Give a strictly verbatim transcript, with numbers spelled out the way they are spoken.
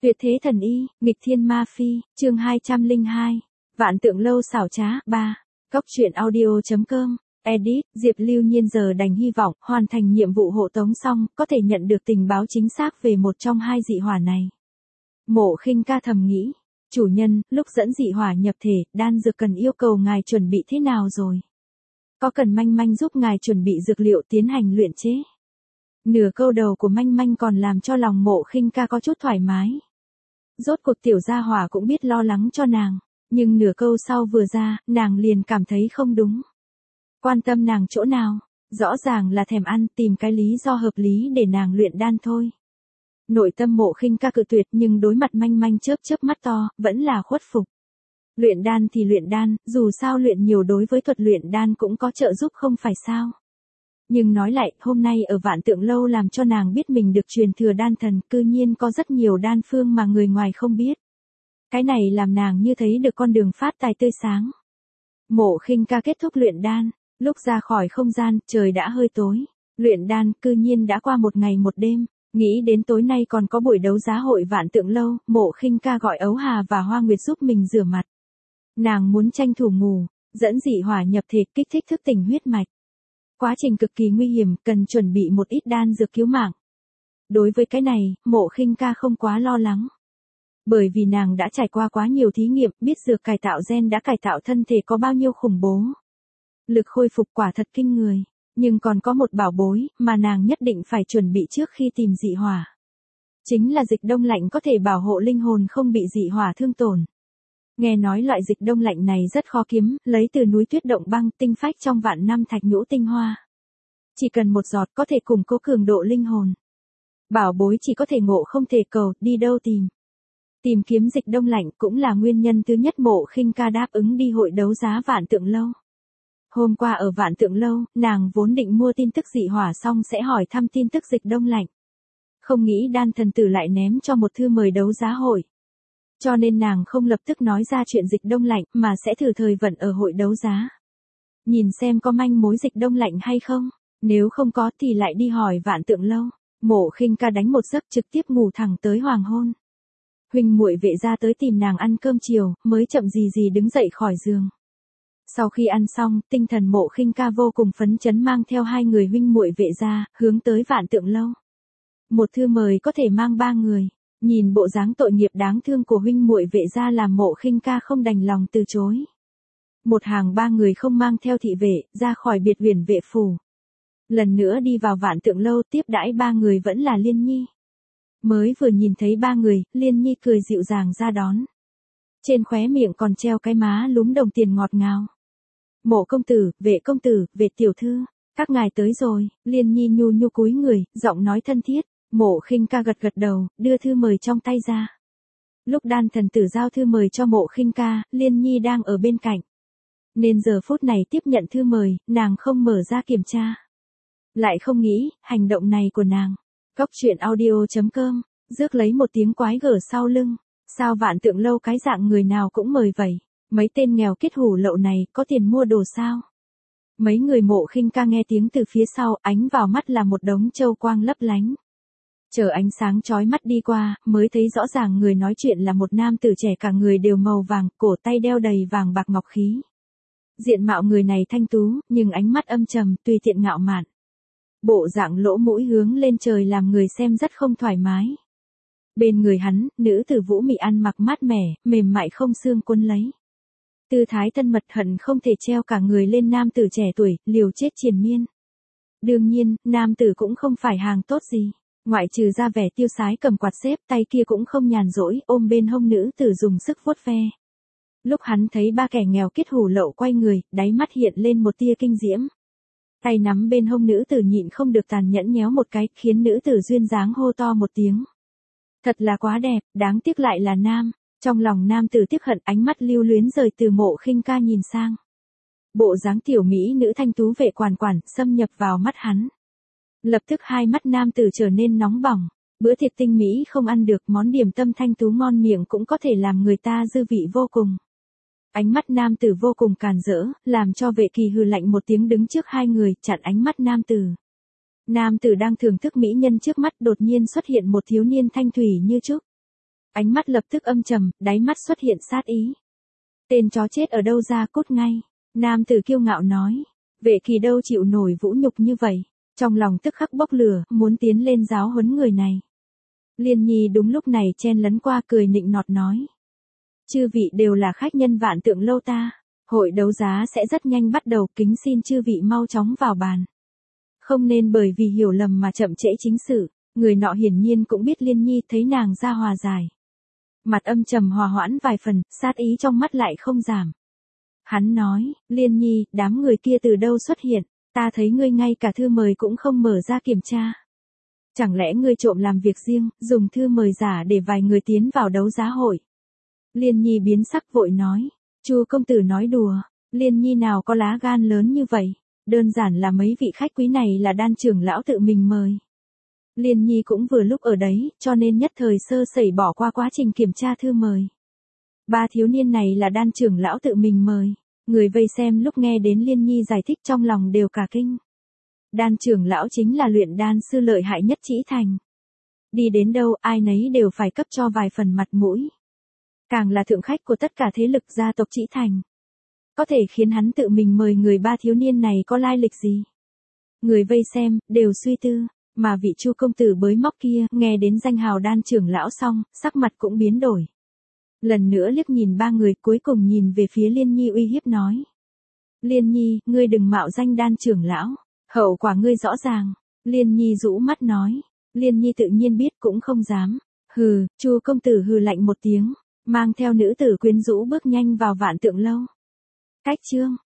Tuyệt thế thần y, nghịch thiên ma phi, chương hai trăm lẻ hai. Vạn tượng lâu xảo trá, ba. Cốc truyện audio.com. Edit, Diệp Lưu Nhiên giờ đành hy vọng, hoàn thành nhiệm vụ hộ tống xong, có thể nhận được tình báo chính xác về một trong hai dị hỏa này. Mộ Khinh Ca thầm nghĩ, chủ nhân, lúc dẫn dị hỏa nhập thể, đan dược cần yêu cầu ngài chuẩn bị thế nào rồi? Có cần Manh Manh giúp ngài chuẩn bị dược liệu tiến hành luyện chế? Nửa câu đầu của Manh Manh còn làm cho lòng Mộ Khinh Ca có chút thoải mái. Rốt cuộc tiểu gia hỏa cũng biết lo lắng cho nàng, nhưng nửa câu sau vừa ra, nàng liền cảm thấy không đúng. Quan tâm nàng chỗ nào, rõ ràng là thèm ăn, tìm cái lý do hợp lý để nàng luyện đan thôi. Nội tâm Mộ Khinh Ca cự tuyệt, nhưng đối mặt Manh Manh chớp chớp mắt to, vẫn là khuất phục. Luyện đan thì luyện đan, dù sao luyện nhiều đối với thuật luyện đan cũng có trợ giúp không phải sao. Nhưng nói lại, hôm nay ở Vạn Tượng Lâu làm cho nàng biết mình được truyền thừa đan thần, cư nhiên có rất nhiều đan phương mà người ngoài không biết. Cái này làm nàng như thấy được con đường phát tài tươi sáng. Mộ Khinh Ca kết thúc luyện đan, lúc ra khỏi không gian, trời đã hơi tối. Luyện đan, cư nhiên đã qua một ngày một đêm, nghĩ đến tối nay còn có buổi đấu giá hội Vạn Tượng Lâu, Mộ Khinh Ca gọi Ấu Hà và Hoa Nguyệt giúp mình rửa mặt. Nàng muốn tranh thủ ngủ, dẫn dị hỏa nhập thể kích thích thức tỉnh huyết mạch. Quá trình cực kỳ nguy hiểm, cần chuẩn bị một ít đan dược cứu mạng. Đối với cái này, Mộ Khinh Ca không quá lo lắng. Bởi vì nàng đã trải qua quá nhiều thí nghiệm, biết dược cải tạo gen đã cải tạo thân thể có bao nhiêu khủng bố. Lực khôi phục quả thật kinh người, nhưng còn có một bảo bối mà nàng nhất định phải chuẩn bị trước khi tìm dị hỏa. Chính là dịch đông lạnh có thể bảo hộ linh hồn không bị dị hỏa thương tổn. Nghe nói loại dịch đông lạnh này rất khó kiếm, lấy từ núi tuyết động băng, tinh phách trong vạn năm thạch nhũ tinh hoa. Chỉ cần một giọt có thể củng cố cường độ linh hồn. Bảo bối chỉ có thể ngộ không thể cầu, đi đâu tìm. Tìm kiếm dịch đông lạnh cũng là nguyên nhân thứ nhất Mộ Khinh Ca đáp ứng đi hội đấu giá Vạn Tượng Lâu. Hôm qua ở Vạn Tượng Lâu, nàng vốn định mua tin tức dị hỏa xong sẽ hỏi thăm tin tức dịch đông lạnh. Không nghĩ đan thần tử lại ném cho một thư mời đấu giá hội. Cho nên nàng không lập tức nói ra chuyện dịch đông lạnh mà sẽ thử thời vận ở hội đấu giá. Nhìn xem có manh mối dịch đông lạnh hay không, nếu không có thì lại đi hỏi Vạn Tượng Lâu. Mộ Khinh Ca đánh một giấc trực tiếp ngủ thẳng tới hoàng hôn. Huynh muội Vệ gia tới tìm nàng ăn cơm chiều, mới chậm gì gì đứng dậy khỏi giường. Sau khi ăn xong, tinh thần Mộ Khinh Ca vô cùng phấn chấn mang theo hai người huynh muội Vệ gia, hướng tới Vạn Tượng Lâu. Một thư mời có thể mang ba người. Nhìn bộ dáng tội nghiệp đáng thương của huynh muội Vệ gia làm Mộ Khinh Ca không đành lòng từ chối. Một hàng ba người không mang theo thị vệ, ra khỏi biệt huyền vệ phủ. Lần nữa đi vào Vạn Tượng Lâu, tiếp đãi ba người vẫn là Liên Nhi. Mới vừa nhìn thấy ba người, Liên Nhi cười dịu dàng ra đón. Trên khóe miệng còn treo cái má lúm đồng tiền ngọt ngào. Mộ công tử, Vệ công tử, Vệ tiểu thư, các ngài tới rồi. Liên Nhi nhu nhu cúi người, giọng nói thân thiết. Mộ Khinh Ca gật gật đầu, đưa thư mời trong tay ra. Lúc đan thần tử giao thư mời cho Mộ Khinh Ca, Liên Nhi đang ở bên cạnh. Nên giờ phút này tiếp nhận thư mời, nàng không mở ra kiểm tra. Lại không nghĩ, hành động này của nàng. Cốc truyện audio.com, rước lấy một tiếng quái gở sau lưng. Sao Vạn Tượng Lâu cái dạng người nào cũng mời vậy? Mấy tên nghèo kết hủ lậu này có tiền mua đồ sao? Mấy người Mộ Khinh Ca nghe tiếng từ phía sau, ánh vào mắt là một đống châu quang lấp lánh. Chờ ánh sáng chói mắt đi qua, mới thấy rõ ràng người nói chuyện là một nam tử trẻ cả người đều màu vàng, cổ tay đeo đầy vàng bạc ngọc khí. Diện mạo người này thanh tú, nhưng ánh mắt âm trầm, tùy tiện ngạo mạn. Bộ dạng lỗ mũi hướng lên trời làm người xem rất không thoải mái. Bên người hắn, nữ tử Vũ Mị ăn mặc mát mẻ, mềm mại không xương cuốn lấy. Tư thái thân mật hận không thể treo cả người lên nam tử trẻ tuổi, liều chết triền miên. Đương nhiên, nam tử cũng không phải hàng tốt gì. Ngoại trừ ra vẻ tiêu sái cầm quạt xếp, tay kia cũng không nhàn rỗi, ôm bên hông nữ tử dùng sức vuốt ve. Lúc hắn thấy ba kẻ nghèo kết hủ lậu quay người, đáy mắt hiện lên một tia kinh diễm. Tay nắm bên hông nữ tử nhịn không được tàn nhẫn nhéo một cái, khiến nữ tử duyên dáng hô to một tiếng. Thật là quá đẹp, đáng tiếc lại là nam. Trong lòng nam tử tiếc hận, ánh mắt lưu luyến rời từ Mộ Khinh Ca nhìn sang. Bộ dáng tiểu mỹ nữ thanh tú Vệ quản quản, xâm nhập vào mắt hắn. Lập tức hai mắt nam tử trở nên nóng bỏng, bữa tiệc tinh mỹ không ăn được, món điểm tâm thanh tú ngon miệng cũng có thể làm người ta dư vị vô cùng. Ánh mắt nam tử vô cùng càn rỡ, làm cho Vệ Kỳ hừ lạnh một tiếng đứng trước hai người, chặn ánh mắt nam tử. Nam tử đang thưởng thức mỹ nhân trước mắt, đột nhiên xuất hiện một thiếu niên thanh thủy như trúc. Ánh mắt lập tức âm trầm, đáy mắt xuất hiện sát ý. Tên chó chết ở đâu ra cút ngay. Nam tử kiêu ngạo nói. Vệ Kỳ đâu chịu nổi vũ nhục như vậy. Trong lòng tức khắc bốc lửa, muốn tiến lên giáo huấn người này. Liên Nhi đúng lúc này chen lấn qua cười nịnh nọt nói. Chư vị đều là khách nhân Vạn Tượng Lâu ta. Hội đấu giá sẽ rất nhanh bắt đầu, kính xin chư vị mau chóng vào bàn. Không nên bởi vì hiểu lầm mà chậm trễ chính sự. Người nọ hiển nhiên cũng biết Liên Nhi, thấy nàng ra hòa giải. Mặt âm trầm hòa hoãn vài phần, sát ý trong mắt lại không giảm. Hắn nói, Liên Nhi, đám người kia từ đâu xuất hiện, ta thấy ngươi ngay cả thư mời cũng không mở ra kiểm tra. Chẳng lẽ ngươi trộm làm việc riêng, dùng thư mời giả để vài người tiến vào đấu giá hội? Liên Nhi biến sắc vội nói, Chu công tử nói đùa, Liên Nhi nào có lá gan lớn như vậy, đơn giản là mấy vị khách quý này là Đan trưởng lão tự mình mời. Liên Nhi cũng vừa lúc ở đấy, cho nên nhất thời sơ sẩy bỏ qua quá trình kiểm tra thư mời. Ba thiếu niên này là Đan trưởng lão tự mình mời. Người vây xem lúc nghe đến Liên Nhi giải thích trong lòng đều cả kinh. Đan trưởng lão chính là luyện đan sư lợi hại nhất Trĩ Thành. Đi đến đâu ai nấy đều phải cấp cho vài phần mặt mũi. Càng là thượng khách của tất cả thế lực gia tộc Trĩ Thành. Có thể khiến hắn tự mình mời người ba thiếu niên này có lai lịch gì? Người vây xem, đều suy tư, mà vị Chu công tử bới móc kia, nghe đến danh hào Đan trưởng lão xong, sắc mặt cũng biến đổi. Lần nữa liếc nhìn ba người, cuối cùng nhìn về phía Liên Nhi uy hiếp nói. Liên Nhi, ngươi đừng mạo danh Đan trưởng lão, hậu quả ngươi rõ ràng. Liên Nhi rũ mắt nói. Liên Nhi tự nhiên biết cũng không dám. Hừ, Chu công tử hừ lạnh một tiếng, mang theo nữ tử quyến rũ bước nhanh vào Vạn Tượng Lâu. Cách chương